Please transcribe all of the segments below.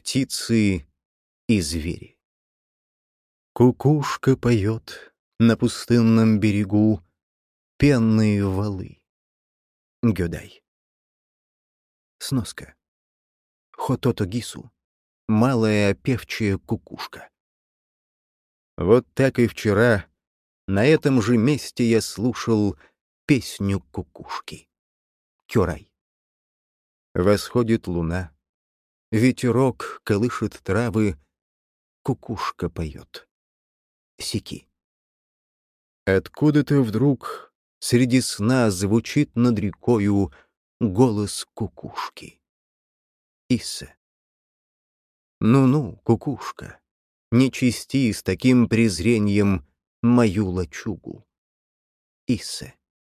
птицы и звери. Кукушка поет на пустынном берегу пенные валы. Гёдай. Сноска. Хотото-гису. Малая певчая кукушка. Вот так и вчера на этом же месте я слушал песню кукушки. Кёрай. Восходит луна, ветерок колышет травы, кукушка поет. Сики. Откуда-то вдруг среди сна звучит над рекою голос кукушки. Иссе. Ну-ну, кукушка, не чисти с таким презрением мою лачугу. Иссе.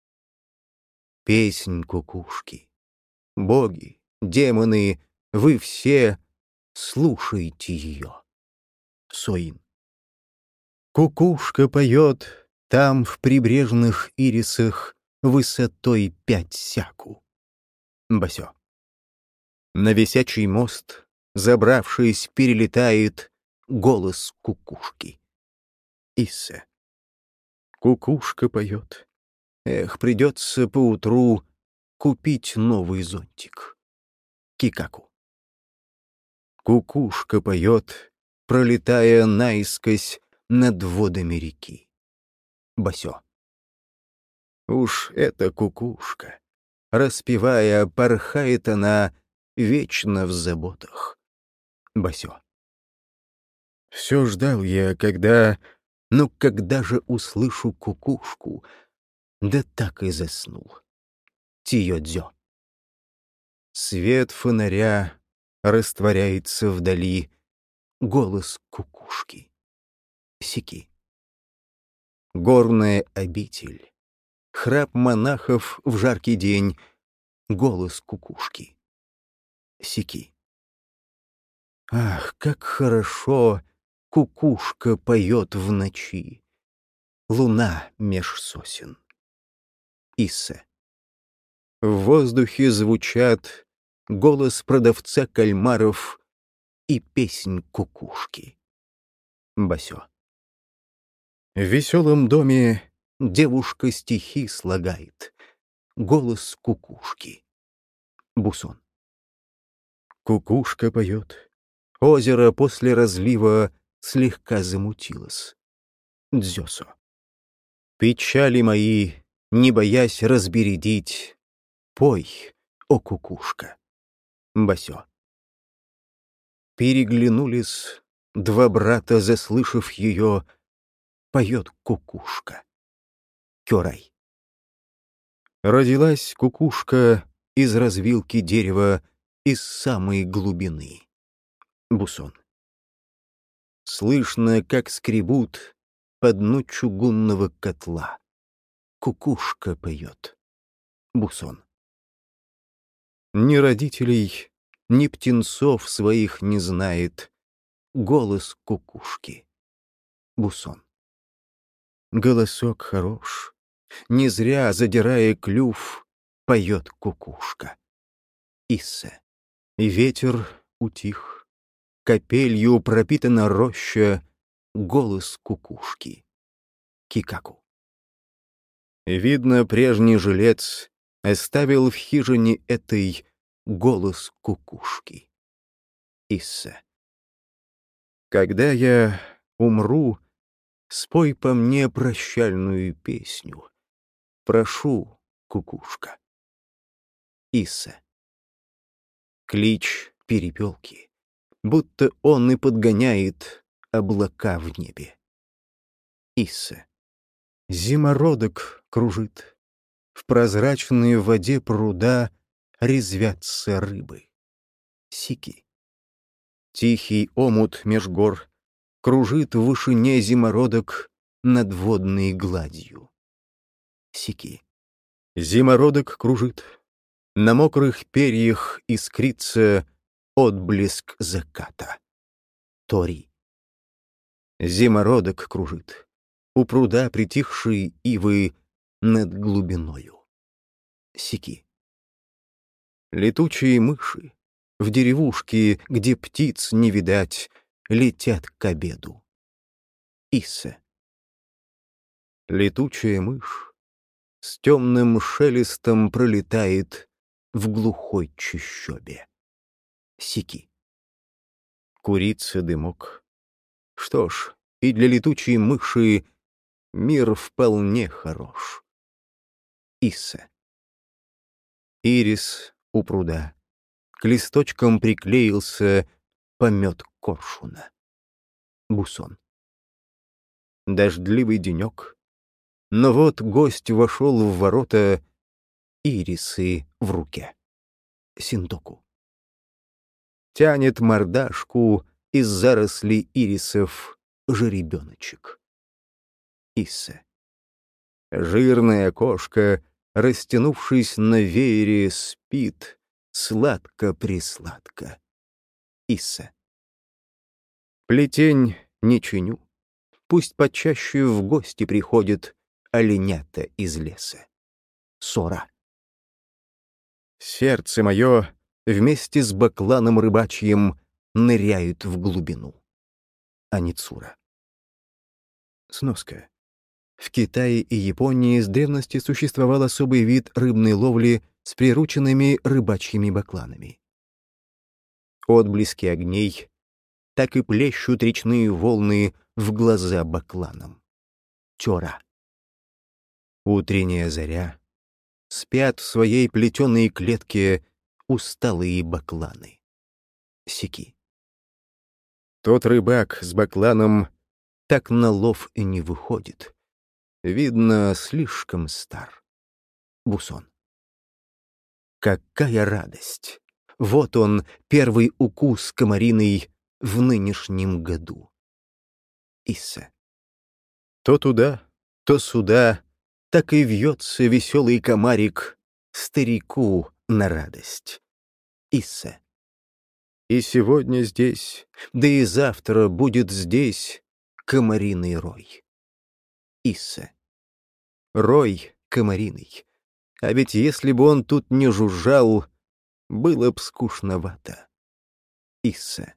Песнь кукушки. Боги, демоны, вы все слушайте ее. Соин. Кукушка поет там в прибрежных ирисах высотой 5 сяку. Басё. На висячий мост, забравшись, перелетает голос кукушки. Иссе. Кукушка поет. Эх, придется поутру купить новый зонтик. Кикаку. Кукушка поет, пролетая наискось над водами реки. Басё. Уж эта кукушка, распевая, порхает она вечно в заботах. Басё. Все ждал я, когда же услышу кукушку, да так и заснул. Тиё-дзё. Свет фонаря растворяется вдали, голос кукушки. Сики. Горная обитель, храп монахов в жаркий день, голос кукушки. Сики. Ах, как хорошо кукушка поет в ночи, луна меж сосен. Иссе. В воздухе звучат голос продавца кальмаров и песнь кукушки. Басё. В веселом доме девушка стихи слагает, голос кукушки. Бусон. Кукушка поет. Озеро после разлива слегка замутилось. Дзёсо. Печали мои, не боясь разбередить, пой, о кукушка. Басё. Переглянулись два брата, заслышав ее, поет кукушка. Кёрай. Родилась кукушка из развилки дерева, из самой глубины. Бусон. Слышно, как скребут по дну чугунного котла. Кукушка поет. Бусон. Ни родителей, ни птенцов своих не знает голос кукушки. Бусон. Голосок хорош, не зря, задирая клюв, поет кукушка. Иссе. И ветер утих, капелью пропитана роща, голос кукушки. Кикаку. Видно, прежний жилец оставил в хижине этой голос кукушки. Иссе. Когда я умру, спой по мне прощальную песню. Прошу, кукушка. Иссе. Клич перепелки, будто он и подгоняет облака в небе. Иссе. Зимородок кружит. В прозрачной воде пруда резвятся рыбы. Сики. Тихий омут меж гор кружит в вышине зимородок над водной гладью. Сики. Зимородок кружит. На мокрых перьях искрится отблеск заката. Тори. Зимородок кружит. У пруда притихшие ивы над глубиною. Сики. Летучие мыши, в деревушке, где птиц не видать, летят к обеду. Исса. Летучая мышь с темным шелестом пролетает в глухой чащобе. Сики. Курица дымок. Что ж, и для летучей мыши мир вполне хорош. Исса. Ирис у пруда. К листочкам приклеился помет коршуна. Бусон. Дождливый денек. Но вот гость вошел в ворота, ирисы в руке. Синдоку. Тянет мордашку из зарослей ирисов жеребеночек. Исса. Жирная кошка, растянувшись на веере, спит сладко-присладко. Исса. Плетень не чиню. Пусть почаще в гости приходят оленята из леса. Сора. Сердце мое вместе с бакланом рыбачьим ныряют в глубину. Аницура. Сноска. В Китае и Японии с древности существовал особый вид рыбной ловли с прирученными рыбачьими бакланами. Отблески огней так и плещут речные волны в глаза бакланам. Тёра. Утренняя заря. Спят в своей плетеной клетке усталые бакланы. Сики. Тот рыбак с бакланом так на лов и не выходит. Видно, слишком стар. Бусон. Какая радость! Вот он, первый укус комариный в нынешнем году. Исса. То туда, то сюда, так и вьется веселый комарик старику на радость. Исса. И сегодня здесь, да и завтра будет здесь комариный рой. Исса. Рой комариный. А ведь если бы он тут не жужжал, было б скучновато. Исса.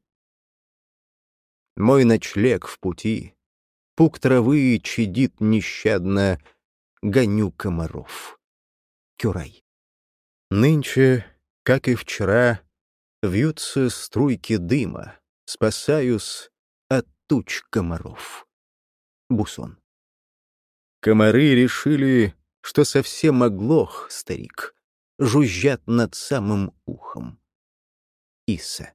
Мой ночлег в пути, пук травы чадит нещадно, гоню комаров. Кюрай. Нынче, как и вчера, вьются струйки дыма, спасаюсь от туч комаров. Бусон. Комары решили, что совсем оглох старик, жужжат над самым ухом. Исса.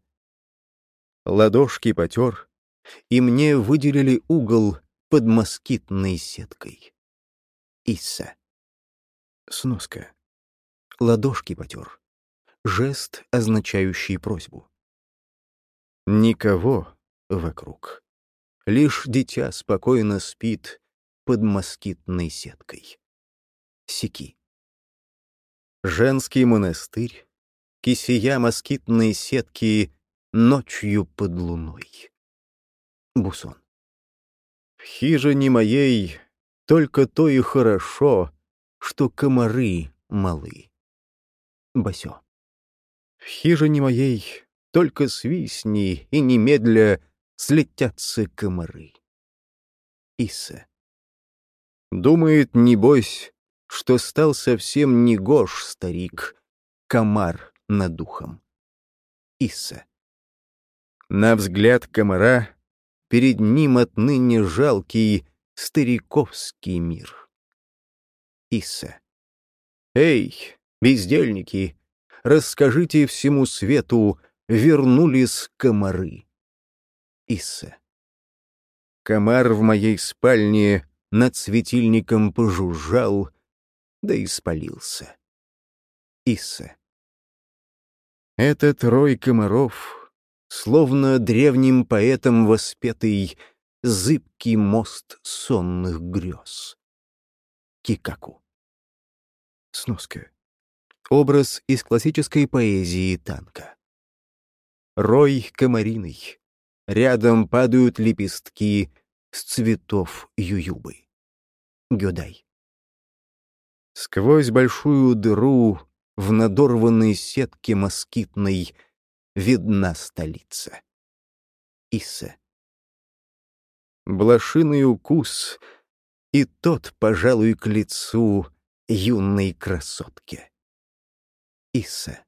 Ладошки потер, и мне выделили угол под москитной сеткой. Исса. Сноска. Ладошки потер. Жест, означающий просьбу. Никого вокруг. Лишь дитя спокойно спит под москитной сеткой. Сики. Женский монастырь, кисия москитной сетки ночью под луной. Бусон. В хижине моей только то и хорошо, что комары малы. Басё. В хижине моей только свистни и немедля слетятся комары. Исса. Думает, небось, что стал совсем негож старик, комар над духом. Исса. На взгляд комара перед ним отныне жалкий стариковский мир. Исса. Эй, бездельники, расскажите всему свету, вернулись комары. Исса. Комар в моей спальне над светильником пожужжал, да и спалился. Исса. Этот рой комаров, словно древним поэтом воспетый, зыбкий мост сонных грез. Кикаку. Сноска. Образ из классической поэзии танка. Рой комариный. Рядом падают лепестки с цветов ююбы. Гёдай. Сквозь большую дыру в надорванной сетке москитной видна столица. Исса. Блошиный укус, и тот, пожалуй, к лицу юной красотке. Исса.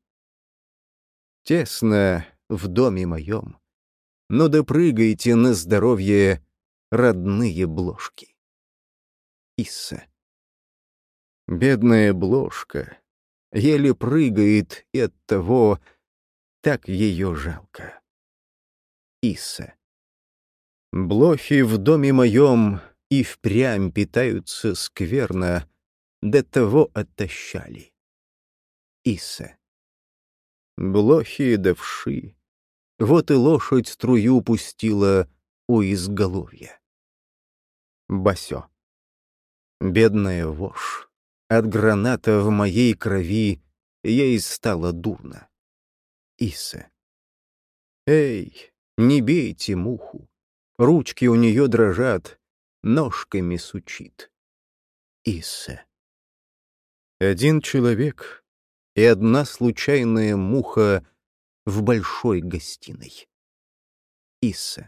Тесно в доме моем, но допрыгайте на здоровье родные бложки. Исса. Бедная бложка еле прыгает, и оттого так ее жалко. Исса. Блохи в доме моем и впрямь питаются скверно, до того отощали. Исса. Блохи да вши, вот и лошадь струю пустила у изголовья. Басё. Бедная вошь, от граната в моей крови ей стало дурно. Исса. Эй, не бейте муху, ручки у нее дрожат, ножками сучит. Исса. Один человек и одна случайная муха в большой гостиной. Исса.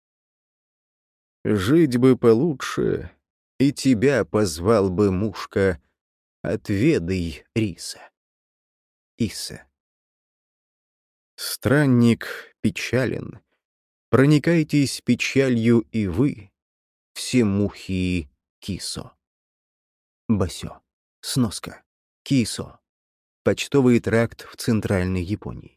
Жить бы получше, и тебя позвал бы мушка, отведай риса. Исса. Странник печален, проникайтесь печалью и вы, все мухи кисо. Басё. Сноска. Кисо. Почтовый тракт в Центральной Японии.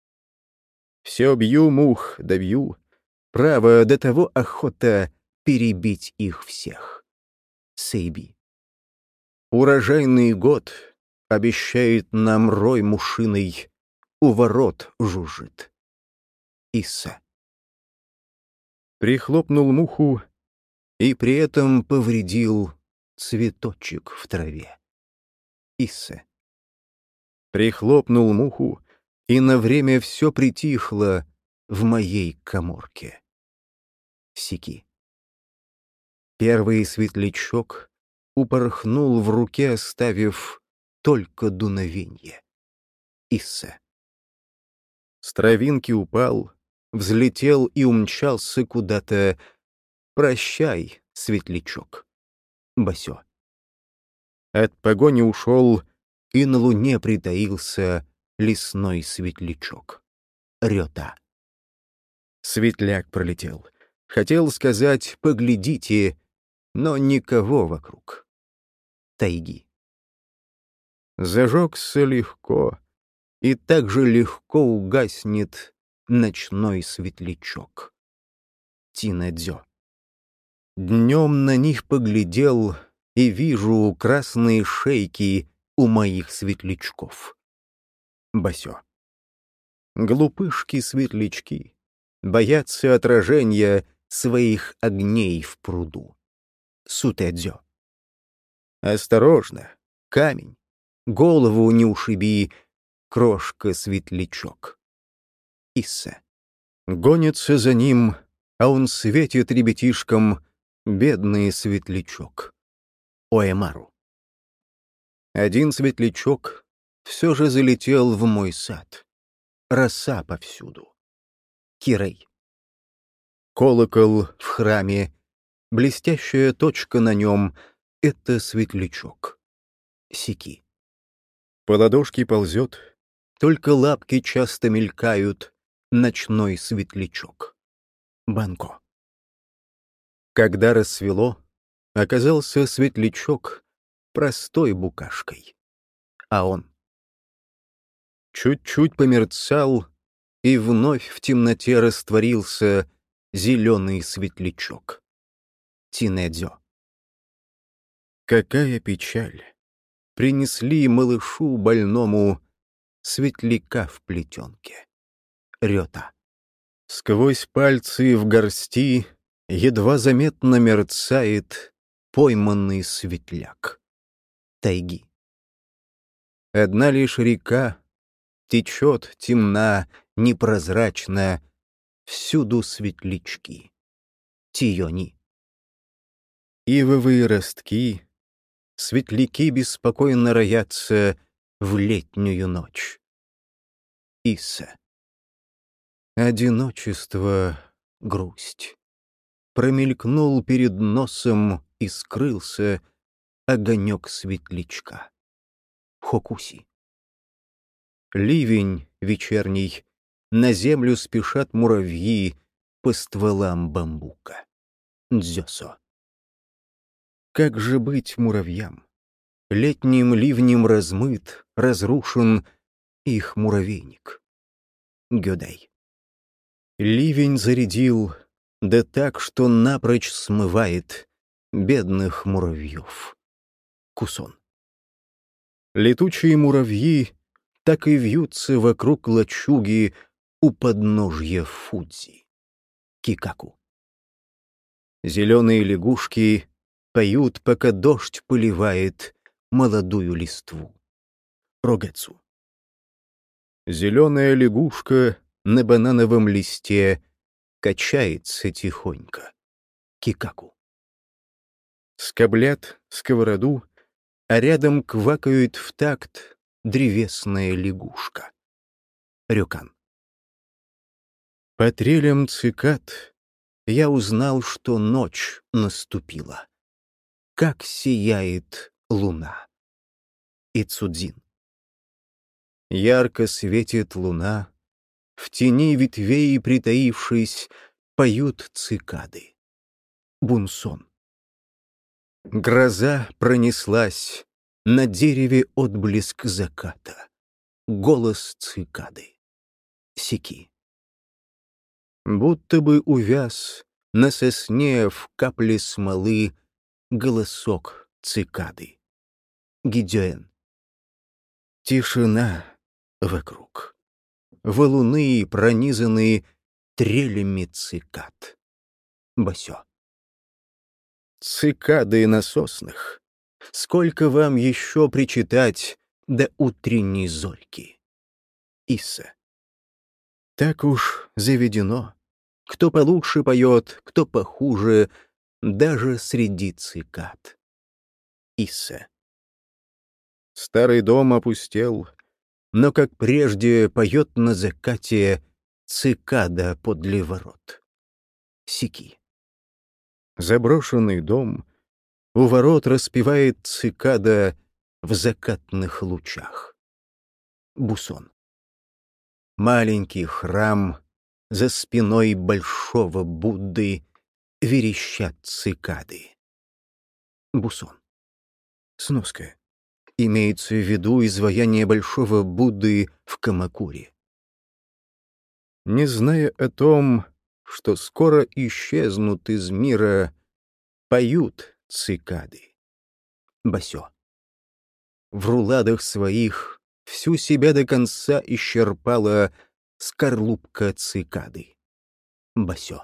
Все бью мух, да бью. Право, до того охота перебить их всех. Сейби. Урожайный год обещает нам рой мушиный, у ворот жужжит. Исса. Прихлопнул муху и при этом повредил цветочек в траве. Исса. Прихлопнул муху, и на время все притихло в моей каморке. Сики. Первый светлячок упорхнул в руке, оставив только дуновенье. Исса. С травинки упал, взлетел и умчался куда-то. Прощай, светлячок. Басё. От погони ушел, и на луне притаился лесной светлячок. Рёта. Светляк пролетел. Хотел сказать «поглядите», но никого вокруг. Тайги. Зажегся легко, и так же легко угаснет ночной светлячок. Тинэдзё. Днем на них поглядел, и вижу красные шейки у моих светлячков. Басё. Глупышки-светлячки боятся отражения своих огней в пруду. Сутэдзё. Осторожно, камень, голову не ушиби, крошка-светлячок. Исса. Гонится за ним, а он светит ребятишкам, бедный светлячок. Оэмару. Один светлячок все же залетел в мой сад. Роса повсюду. Кирей. Колокол в храме, блестящая точка на нем — это светлячок. Сики. По ладошке ползет, только лапки часто мелькают, ночной светлячок. Банко. Когда рассвело, оказался светлячок простой букашкой. А он чуть-чуть померцал, и вновь в темноте растворился зеленый светлячок. Тинэдзё. Какая печаль! Принесли малышу больному светляка в плетенке. Рёта. Сквозь пальцы в горсти едва заметно мерцает пойманный светляк. Тайги. Одна лишь река течет темна, непрозрачна, всюду светлячки. Тиёни. Ивовые ростки, светляки беспокойно роятся в летнюю ночь. Исса. Одиночество, грусть. Промелькнул перед носом и скрылся огонек светлячка. Хокуси. Ливень вечерний, на землю спешат муравьи по стволам бамбука. Дзёсо. Как же быть муравьям? Летним ливнем размыт, разрушен их муравейник. Гёдай. Ливень зарядил, да так, что напрочь смывает бедных муравьев. Кусон. Летучие муравьи так и вьются вокруг лачуги у подножья Фудзи. Кикаку. Зеленые лягушки поют, пока дождь поливает молодую листву. Рогэцу. Зеленая лягушка на банановом листе качается тихонько. Кикаку. Скоблят сковороду, а рядом квакают в такт древесная лягушка. Рюкан. По трелям цикад я узнал, что ночь наступила. Как сияет луна. Ицудзин. Ярко светит луна, в тени ветвей притаившись, поют цикады. Бунсон. Гроза пронеслась, на дереве отблеск заката. Голос цикады. Сики. Будто бы увяз на сосне в капле смолы голосок цикады. Гидёэн. Тишина вокруг. Валуны, пронизанные трелями цикад. Басё. Цикады на соснах. Сколько вам еще причитать до утренней зольки? Исса. Так уж заведено. Кто получше поет, кто похуже, даже среди цикад. Исса. Старый дом опустел, но, как прежде, поет на закате цикада подле ворот. Сики. Заброшенный дом, у ворот распевает цикада в закатных лучах. Бусон. Маленький храм за спиной большого Будды верещат цикады. Бусон. Сноска. Имеется в виду изваяние большого Будды в Камакуре. Не зная о том, что скоро исчезнут из мира, поют цикады. Басё. В руладах своих всю себя до конца исчерпала скорлупка цикады. Басё.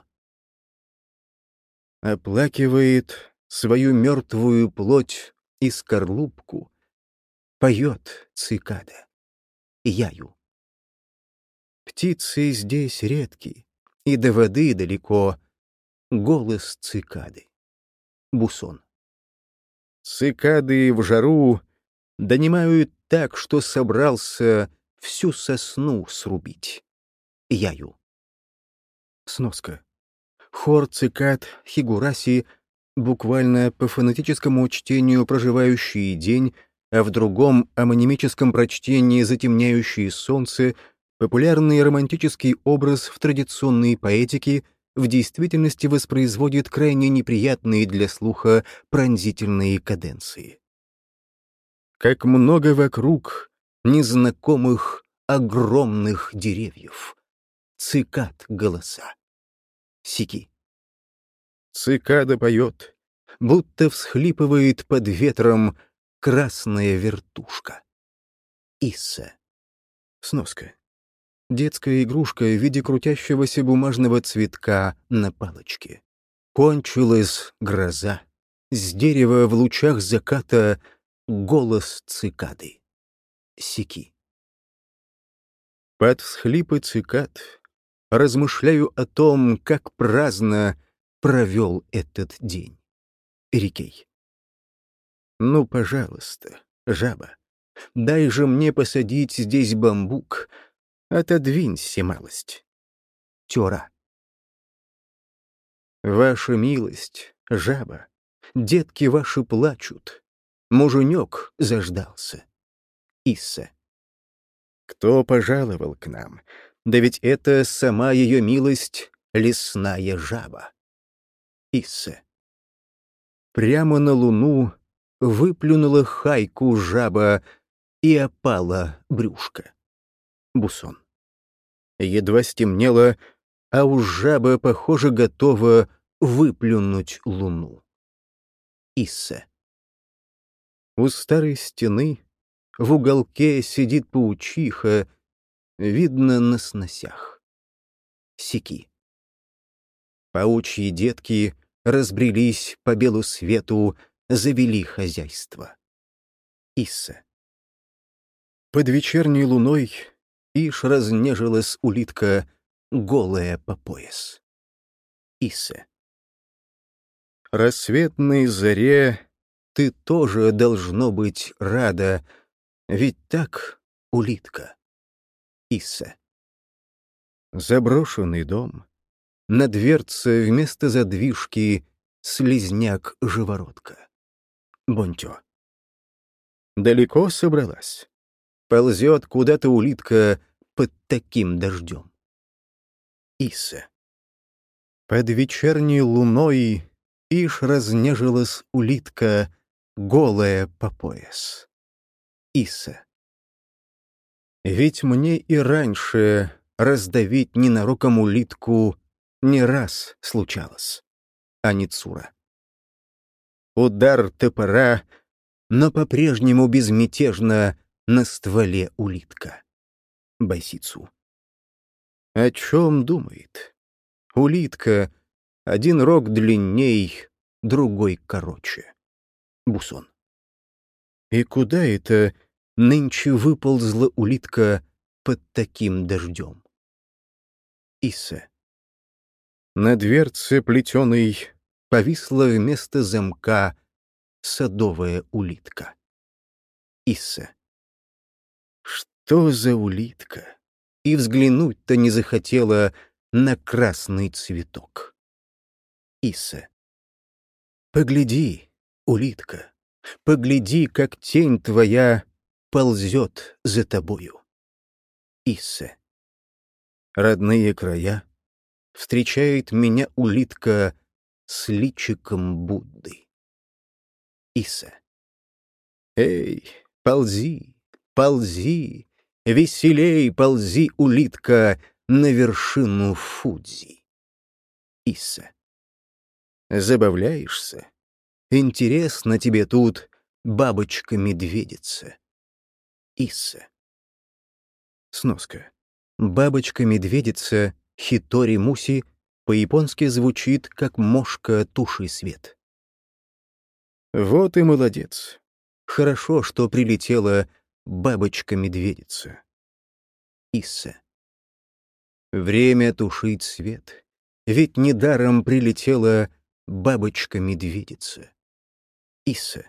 Оплакивает свою мертвую плоть и скорлупку, поет цикада. Яю. Птицы здесь редки, и до воды далеко. Голос цикады. Бусон. Цикады в жару донимают так, что собрался всю сосну срубить. Яю. Сноска. Хор цикад Хигураси, буквально по фонетическому чтению «проживающий день», а в другом амонимическом прочтении «затемняющие солнце», популярный романтический образ в традиционной поэтике в действительности воспроизводит крайне неприятные для слуха пронзительные каденции. Как много вокруг незнакомых огромных деревьев. Цикад голоса. Сики. Цикада поет, будто всхлипывает под ветром красная вертушка. Исса. Сноска. Детская игрушка в виде крутящегося бумажного цветка на палочке. Кончилась гроза. С дерева в лучах заката голос цикады. Сики. Под всхлипы цикад размышляю о том, как праздно провел этот день. Рикей. Ну, пожалуйста, жаба, дай же мне посадить здесь бамбук. Отодвинься малость. Тёра. Ваша милость, жаба, детки ваши плачут, муженек заждался. Исса. Кто пожаловал к нам? Да ведь это сама ее милость, лесная жаба. Исса. Прямо на луну выплюнула хайку жаба, и опала брюшко. Бусон. Едва стемнело, а уж жаба, похоже, готова выплюнуть луну. Исса. У старой стены в уголке сидит паучиха, видно на сносях. Сики. Паучьи детки разбрелись по белу свету, завели хозяйство. Исса. Под вечерней луной ишь разнежилась улитка, голая по пояс. Исса. Рассветной заре ты тоже должно быть рада, ведь так, улитка. Исса. Заброшенный дом. На дверце вместо задвижки слизняк-живородка. Бонтё. Далеко собралась? Ползет куда-то улитка под таким дождем. Исса. Под вечерней луной ишь разнежилась улитка, голая по пояс. Исса. Ведь мне и раньше раздавить ненароком улитку не раз случалось. Аницура. Удар топора, но по-прежнему безмятежно на стволе улитка. Байсицу. О чем думает? Улитка, один рог длинней, другой короче. Бусон. И куда это нынче выползла улитка под таким дождем? Исса. На дверце плетеной повисла вместо замка садовая улитка. Исса. Что за улитка? И взглянуть-то не захотела на красный цветок. Исса. Погляди, улитка, погляди, как тень твоя ползет за тобою. Исса. Родные края встречает меня улитка с личиком Будды. Исса. Эй, ползи, ползи, веселей ползи, улитка, на вершину Фудзи. Исса. Забавляешься? Интересно тебе тут, бабочка-медведица. Исса. Сноска. Бабочка-медведица Хитори Муси по-японски звучит как мошка туши свет. Вот и молодец. Хорошо, что прилетела бабочка-медведица. Исса. Время тушить свет, ведь недаром прилетела бабочка-медведица. Исса.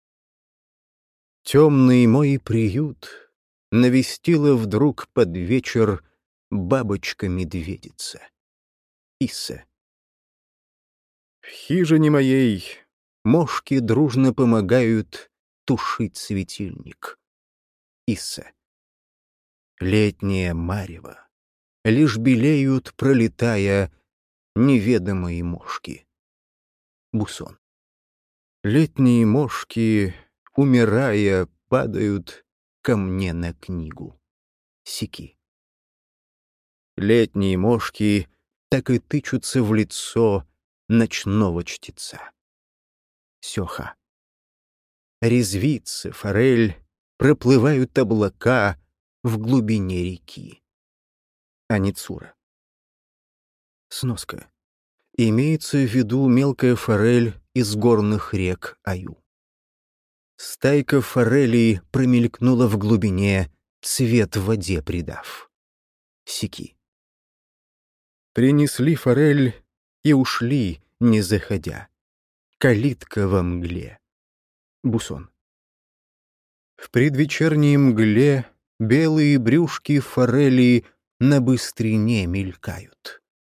Темный мой приют навестила вдруг под вечер бабочка-медведица. Исса. В хижине моей мошки дружно помогают тушить светильник. Исса. Летнее марево. Лишь белеют, пролетая, неведомые мошки. Бусон. Летние мошки, умирая, падают ко мне на книгу. Сики. Летние мошки так и тычутся в лицо ночного чтеца. Сёха. Резвится форель, проплывают облака в глубине реки. Аницура. Сноска. Имеется в виду мелкая форель из горных рек Аю. Стайка форелей промелькнула в глубине, цвет в воде придав. Сики. Принесли форель и ушли, не заходя. Калитка во мгле. Бусон. В предвечерней мгле белые брюшки форели на быстрине мелькают.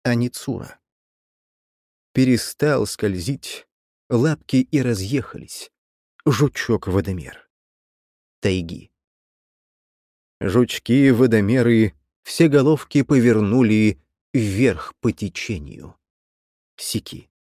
а не Цура. Перестал скользить, лапки и разъехались. Жучок-водомер. Тайги. Жучки-водомеры все головки повернули вверх по течению. Сики.